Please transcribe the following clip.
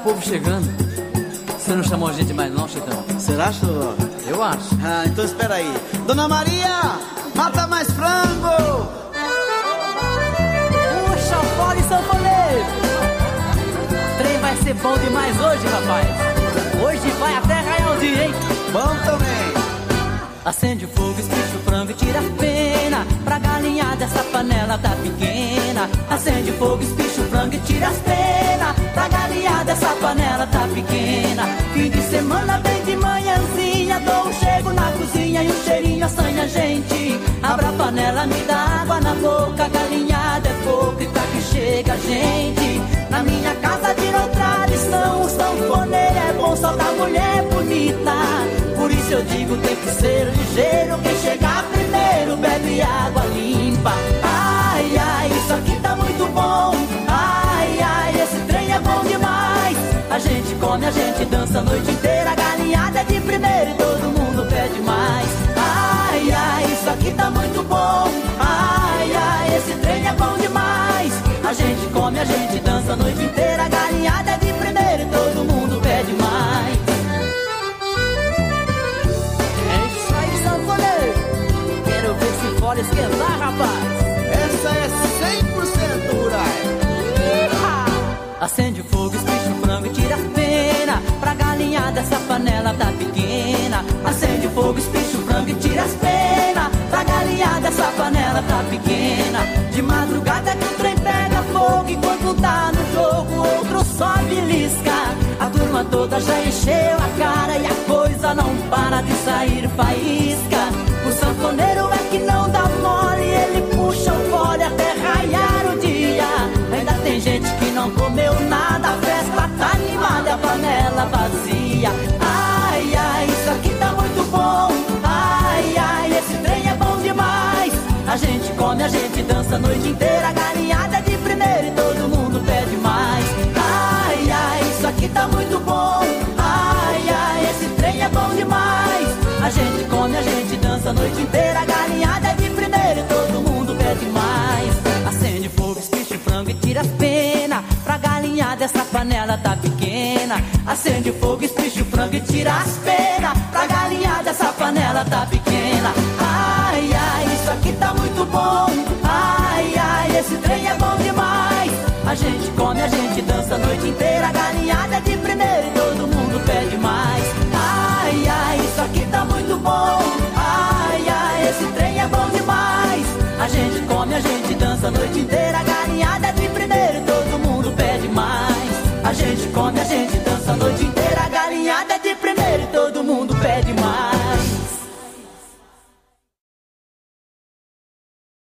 povo chegando. Você não chamou a gente mais não, Chitão? Será, Choró? Eu acho. Ah, então espera aí. Dona Maria, mata mais frango! Puxa fora e sanfoneiro! O trem vai ser bom demais hoje, rapaz. Hoje vai até raiar o dia, hein? Bom também. Acende o fogo, espicha o frango e tira a pena. Pra galinhar dessa panela tá pequena. Acende o fogo, espicha o frango e tira as penas. Pra galinhar dessa panela tá pequena. Fim de semana bem de manhãzinha, dou um chego na cozinha e um cheirinho assanha a gente. Abra a panela, me dá água na boca. Galinhada é pouco e pra que chega a gente. Na minha casa virou tradição, o sanfoneiro é bom só da mulher bonita. Por isso eu digo tem que ser ligeiro. Quem chegar primeiro bebe água limpa. Ai, ai, isso aqui tá muito bom. Ai, ai, esse trem é bom demais. A gente come, a gente dança a noite inteira. A galinhada é de primeiro e todo mundo pede mais. Ai, ai, isso aqui tá muito bom. Ai, ai, esse trem é bom demais. A gente come, a gente dança a noite inteira. A galinhada é de primeiro e todo mundo pede mais. Bora esquentar, rapaz. Essa é 100% rurais. Acende o fogo, espicha o frango e tira as penas. Pra galinhar dessa panela tá pequena. Acende o fogo, espicha o frango e tira as penas. Pra galinhar dessa panela tá pequena. De madrugada que o trem pega fogo. Enquanto tá no jogo, outro só belisca. A turma toda já encheu a cara e a coisa não para de sair faísca. O sanfoneiro é que não dá mole, ele puxa o fole até raiar o dia. Ainda tem gente que não comeu nada, a festa tá animada e a panela vazia. Ai, ai, isso aqui tá muito bom. Ai, ai, esse trem é bom demais. A gente come, a gente dança a noite inteira. A galinhada é de primeiro e todo mundo pede mais. Ai, ai, isso aqui tá muito bom. Ai, ai, esse trem é bom demais. A gente come, a gente dança a noite inteira. A galinhada é de primeiro e todo mundo pede mais. Acende fogo, espicha o frango e tira as penas. Pra galinhada essa panela tá pequena. Acende o fogo, espicha o frango e tira as penas. Pra galinhada essa panela tá pequena. Ai, ai, isso aqui tá muito bom. Ai, ai, esse trem é bom demais. A gente come, a gente dança a noite inteira. A galinhada é de primeiro e todo mundo pede mais. Ai, ai, isso aqui tá muito bom. Ai, ai, esse trem é bom demais. A gente come, a gente dança a noite inteira. A galinhada é de primeiro e todo mundo pede mais. A gente come, a gente dança a noite inteira.